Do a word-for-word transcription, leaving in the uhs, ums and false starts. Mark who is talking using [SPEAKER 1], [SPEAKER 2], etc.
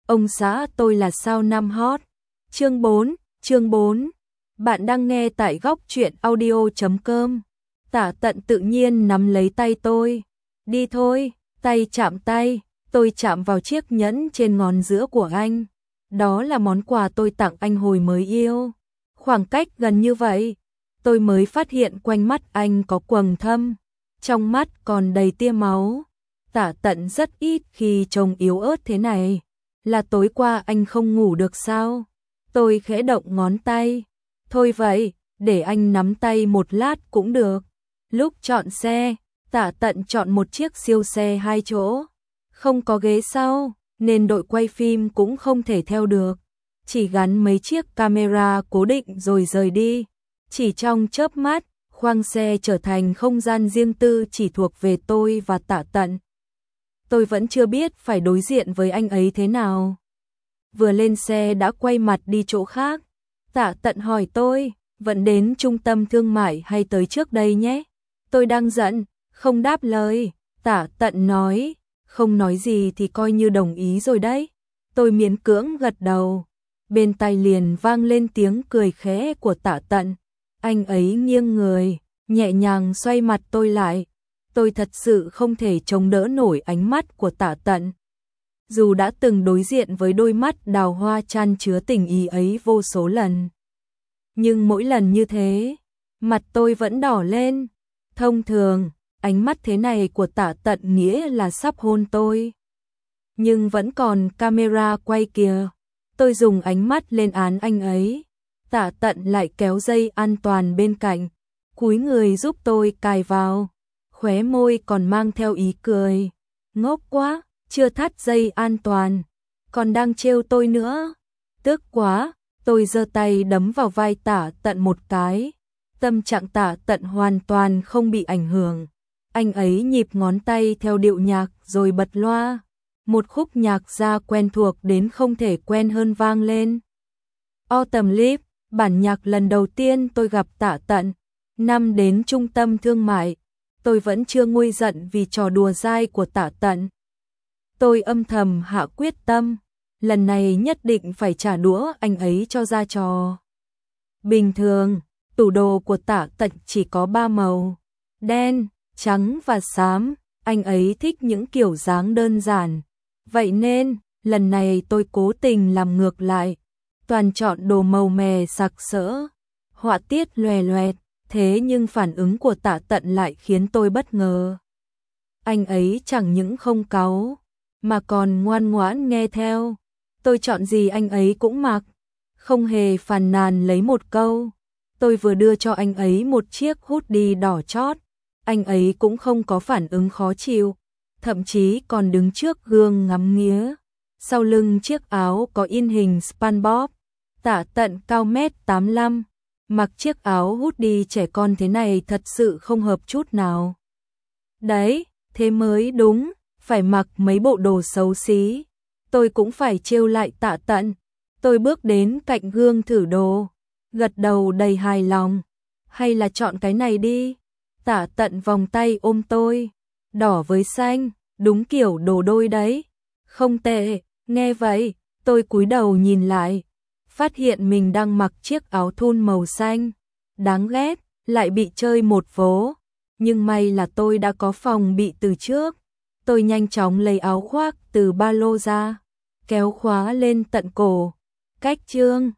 [SPEAKER 1] Ông xã tôi là sao năm hot. Chương bốn, chương bốn. Bạn đang nghe tại góc truyện audio chấm com. Tả Tận tự nhiên nắm lấy tay tôi. Đi thôi, tay chạm tay, tôi chạm vào chiếc nhẫn trên ngón giữa của anh. Đó là món quà tôi tặng anh hồi mới yêu. Khoảng cách gần như vậy, tôi mới phát hiện quanh mắt anh có quầng thâm, trong mắt còn đầy tia máu. Tả Tận rất ít khi trông yếu ớt thế này. Là tối qua anh không ngủ được sao? Tôi khẽ động ngón tay. Thôi vậy, để anh nắm tay một lát cũng được. Lúc chọn xe, Tả Tận chọn một chiếc siêu xe hai chỗ. Không có ghế sau, nên đội quay phim cũng không thể theo được. Chỉ gắn mấy chiếc camera cố định rồi rời đi. Chỉ trong chớp mắt, khoang xe trở thành không gian riêng tư chỉ thuộc về tôi và Tả Tận. Tôi vẫn chưa biết phải đối diện với anh ấy thế nào. Vừa lên xe đã quay mặt đi chỗ khác. Tả Tận hỏi tôi, vẫn đến trung tâm thương mại hay tới trước đây nhé? Tôi đang giận, không đáp lời. Tả Tận nói, không nói gì thì coi như đồng ý rồi đấy. Tôi miễn cưỡng gật đầu. Bên tai liền vang lên tiếng cười khẽ của Tả Tận. Anh ấy nghiêng người, nhẹ nhàng xoay mặt tôi lại. Tôi thật sự không thể chống đỡ nổi ánh mắt của Tả Tận. Dù đã từng đối diện với đôi mắt đào hoa chan chứa tình ý ấy vô số lần. Nhưng mỗi lần như thế, mặt tôi vẫn đỏ lên. Thông thường, ánh mắt thế này của Tả Tận nghĩa là sắp hôn tôi. Nhưng vẫn còn camera quay kìa. Tôi dùng ánh mắt lên án anh ấy. Tả Tận lại kéo dây an toàn bên cạnh, cúi người giúp tôi cài vào. Khóe môi còn mang theo ý cười. Ngốc quá, chưa thắt dây an toàn, còn đang trêu tôi nữa. Tức quá, tôi giơ tay đấm vào vai Tả Tận một cái. Tâm trạng Tả Tận hoàn toàn không bị ảnh hưởng. Anh ấy nhịp ngón tay theo điệu nhạc rồi bật loa. Một khúc nhạc ra quen thuộc đến không thể quen hơn vang lên. Autumn Leaves, bản nhạc lần đầu tiên tôi gặp Tả Tận. Năm đến trung tâm thương mại. Tôi vẫn chưa nguôi giận vì trò đùa dai của Tả Tận. Tôi âm thầm hạ quyết tâm, lần này nhất định phải trả đũa anh ấy cho ra trò. Bình thường, tủ đồ của Tả Tận chỉ có ba màu, đen, trắng và xám, anh ấy thích những kiểu dáng đơn giản. Vậy nên, lần này tôi cố tình làm ngược lại, toàn chọn đồ màu mè sặc sỡ, họa tiết loè loẹt. Thế nhưng phản ứng của Tả Tận lại khiến tôi bất ngờ. Anh ấy chẳng những không cáu, mà còn ngoan ngoãn nghe theo. Tôi chọn gì anh ấy cũng mặc, không hề phàn nàn lấy một câu. Tôi vừa đưa cho anh ấy một chiếc hoodie đỏ chót, anh ấy cũng không có phản ứng khó chịu, thậm chí còn đứng trước gương ngắm nghía. Sau lưng chiếc áo có in hình SpongeBob. Tả Tận cao mét tám mươi lăm. Mặc chiếc áo hoodie trẻ con thế này thật sự không hợp chút nào. Đấy, thế mới đúng, phải mặc mấy bộ đồ xấu xí. Tôi cũng phải trêu lại Tả Tận. Tôi bước đến cạnh gương thử đồ, gật đầu đầy hài lòng. Hay là chọn cái này đi. Tả Tận vòng tay ôm tôi. Đỏ với xanh, đúng kiểu đồ đôi đấy. Không tệ, nghe vậy, tôi cúi đầu nhìn lại. Phát hiện mình đang mặc chiếc áo thun màu xanh. Đáng ghét, lại bị chơi một vố. Nhưng may là tôi đã có phòng bị từ trước. Tôi nhanh chóng lấy áo khoác từ ba lô ra, kéo khóa lên tận cổ. Cách chương